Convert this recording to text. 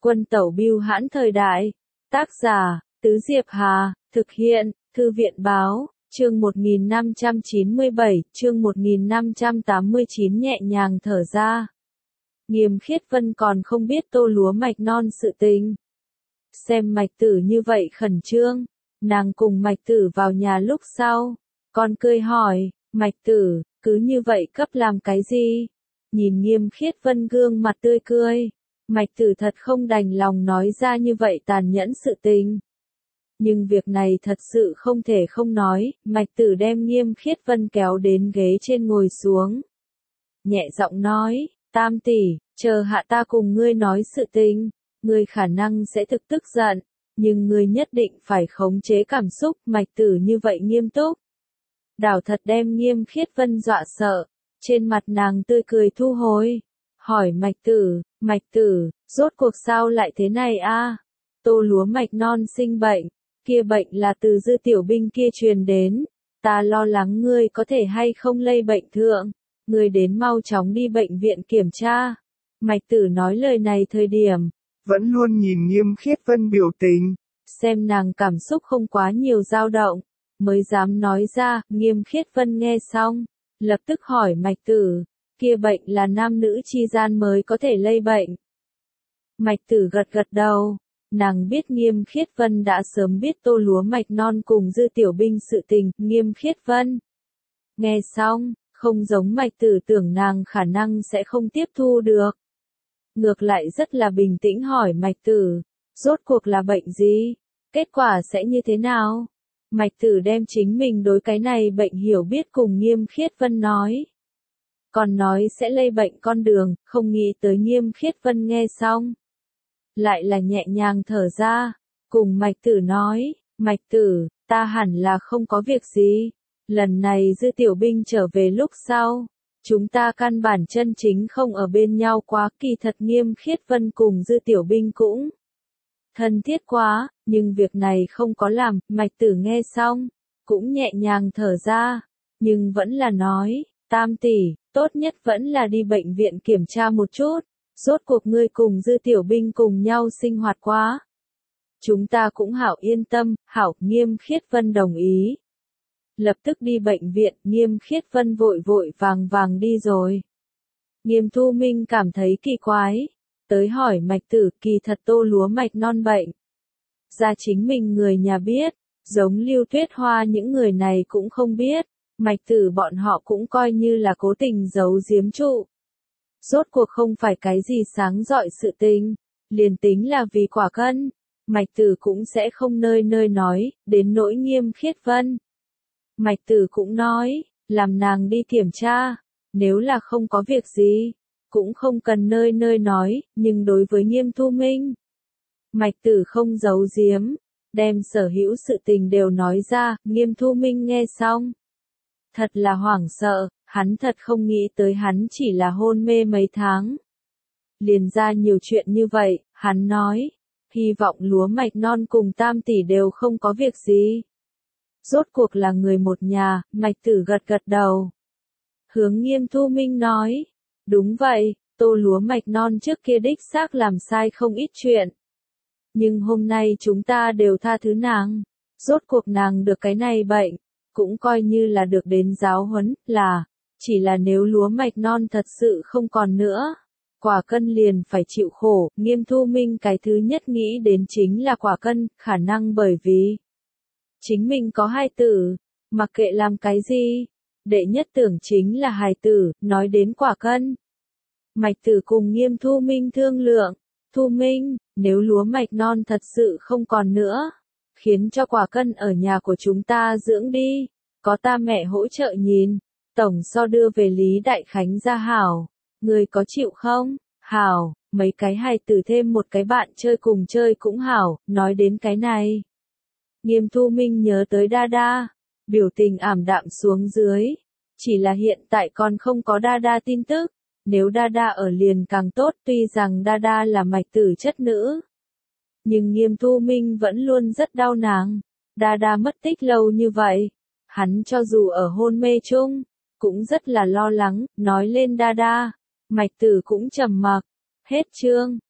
Quân tẩu bưu hãn thời đại. Tác giả, Tứ Diệp Hà, thực hiện, Thư viện báo, chương 1597, chương 1589 nhẹ nhàng thở ra. Nghiêm Khiết Vân còn không biết Tô Lúa Mạch Non sự tình. Xem Mạch Tử như vậy khẩn trương, nàng cùng Mạch Tử vào nhà lúc sau, còn cười hỏi, Mạch Tử, cứ như vậy cấp làm cái gì? Nhìn Nghiêm Khiết Vân gương mặt tươi cười, Mạch Tử thật không đành lòng nói ra như vậy tàn nhẫn sự tình. Nhưng việc này thật sự không thể không nói, Mạch Tử đem Nghiêm Khiết Vân kéo đến ghế trên ngồi xuống. Nhẹ giọng nói, Tam tỷ, chờ hạ ta cùng ngươi nói sự tình, ngươi khả năng sẽ thực tức giận, nhưng ngươi nhất định phải khống chế cảm xúc. Mạch Tử như vậy nghiêm túc. Đảo thật đem Nghiêm Khiết Vân dọa sợ, trên mặt nàng tươi cười thu hồi, hỏi Mạch Tử, rốt cuộc sao lại thế này a? Tô Lúa Mạch Non sinh bệnh, kia bệnh là từ Dư Tiểu Binh kia truyền đến, ta lo lắng ngươi có thể hay không lây bệnh thượng, ngươi đến mau chóng đi bệnh viện kiểm tra. Mạch Tử nói lời này thời điểm, vẫn luôn nhìn Nghiêm Khiết Vân biểu tình, xem nàng cảm xúc không quá nhiều dao động, mới dám nói ra. Nghiêm Khiết Vân nghe xong, lập tức hỏi Mạch Tử, kia bệnh là nam nữ chi gian mới có thể lây bệnh. Mạch Tử gật gật đầu, nàng biết Nghiêm Khiết Vân đã sớm biết Tô Lúa Mạch Non cùng Dư Tiểu Binh sự tình. Nghiêm Khiết Vân nghe xong, không giống Mạch Tử tưởng nàng khả năng sẽ không tiếp thu được. Ngược lại rất là bình tĩnh hỏi Mạch Tử, rốt cuộc là bệnh gì? Kết quả sẽ như thế nào? Mạch Tử đem chính mình đối cái này bệnh hiểu biết cùng Nghiêm Khiết Vân nói. Còn nói sẽ lây bệnh con đường, không nghĩ tới Nghiêm Khiết Vân nghe xong. Lại là nhẹ nhàng thở ra, cùng Mạch Tử nói, Mạch Tử, ta hẳn là không có việc gì. Lần này Dư Tiểu Binh trở về lúc sau, chúng ta căn bản chân chính không ở bên nhau quá. Kỳ thật Nghiêm Khiết Vân cùng Dư Tiểu Binh cũng thân thiết quá, nhưng việc này không có làm. Mạch Tử nghe xong, cũng nhẹ nhàng thở ra, nhưng vẫn là nói, Tam tỷ, tốt nhất vẫn là đi bệnh viện kiểm tra một chút, rốt cuộc ngươi cùng Dư Tiểu Binh cùng nhau sinh hoạt quá. Chúng ta cũng hảo yên tâm. Hảo. Nghiêm Khiết Vân đồng ý. Lập tức đi bệnh viện. Nghiêm Khiết Vân vội vội vàng đi rồi. Nghiêm Thu Minh cảm thấy kỳ quái, tới hỏi Mạch Tử, kỳ thật Tô Lúa Mạch Non bệnh ra chính mình người nhà biết, giống Lưu Tuyết Hoa những người này cũng không biết. Mạch Tử bọn họ cũng coi như là cố tình giấu giếm trụ. Rốt cuộc không phải cái gì sáng rọi sự tình, liền tính là vì quả cân, Mạch Tử cũng sẽ không nơi nơi nói. Đến nỗi Nghiêm Khiết Vân, Mạch Tử cũng nói, làm nàng đi kiểm tra, nếu là không có việc gì, cũng không cần nơi nơi nói. Nhưng đối với Nghiêm Thu Minh, Mạch Tử không giấu giếm, đem sở hữu sự tình đều nói ra. Nghiêm Thu Minh nghe xong, thật là hoảng sợ, hắn thật không nghĩ tới hắn chỉ là hôn mê mấy tháng, liền ra nhiều chuyện như vậy. Hắn nói, hy vọng Lúa Mạch Non cùng Tam tỷ đều không có việc gì. Rốt cuộc là người một nhà. Mạch Tử gật gật đầu, hướng Nghiêm Thu Minh nói, đúng vậy, Tô Lúa Mạch Non trước kia đích xác làm sai không ít chuyện. Nhưng hôm nay chúng ta đều tha thứ nàng, rốt cuộc nàng được cái này bệnh, cũng coi như là được đến giáo huấn. Chỉ là nếu Lúa Mạch Non thật sự không còn nữa, Quả Cân liền phải chịu khổ. Nghiêm Thu Minh cái thứ nhất nghĩ đến chính là Quả Cân, khả năng bởi vì chính mình có hài tử, mặc kệ làm cái gì, đệ nhất tưởng chính là hài tử. Nói đến Quả Cân, Mạch Tử cùng Nghiêm Thu Minh thương lượng, Thu Minh, nếu Lúa Mạch Non thật sự không còn nữa, khiến cho Quả Cân ở nhà của chúng ta dưỡng đi, có ta mẹ hỗ trợ nhìn, tổng so đưa về Lý Đại Khánh ra hảo, người có chịu không? Hảo. Mấy cái hài tử thêm một cái bạn chơi cùng chơi cũng hảo. Nói đến cái này, Nghiêm Thu Minh nhớ tới Đa, biểu tình ảm đạm xuống dưới. Chỉ là hiện tại còn không có Đa tin tức, nếu Đa ở liền càng tốt. Tuy rằng Đa là Mạch Tử chất nữ, nhưng Nghiêm Thu Minh vẫn luôn rất đau nàng. Đa mất tích lâu như vậy, hắn cho dù ở hôn mê chung, cũng rất là lo lắng. Nói lên Đa, Mạch Tử cũng trầm mặc. Hết chương.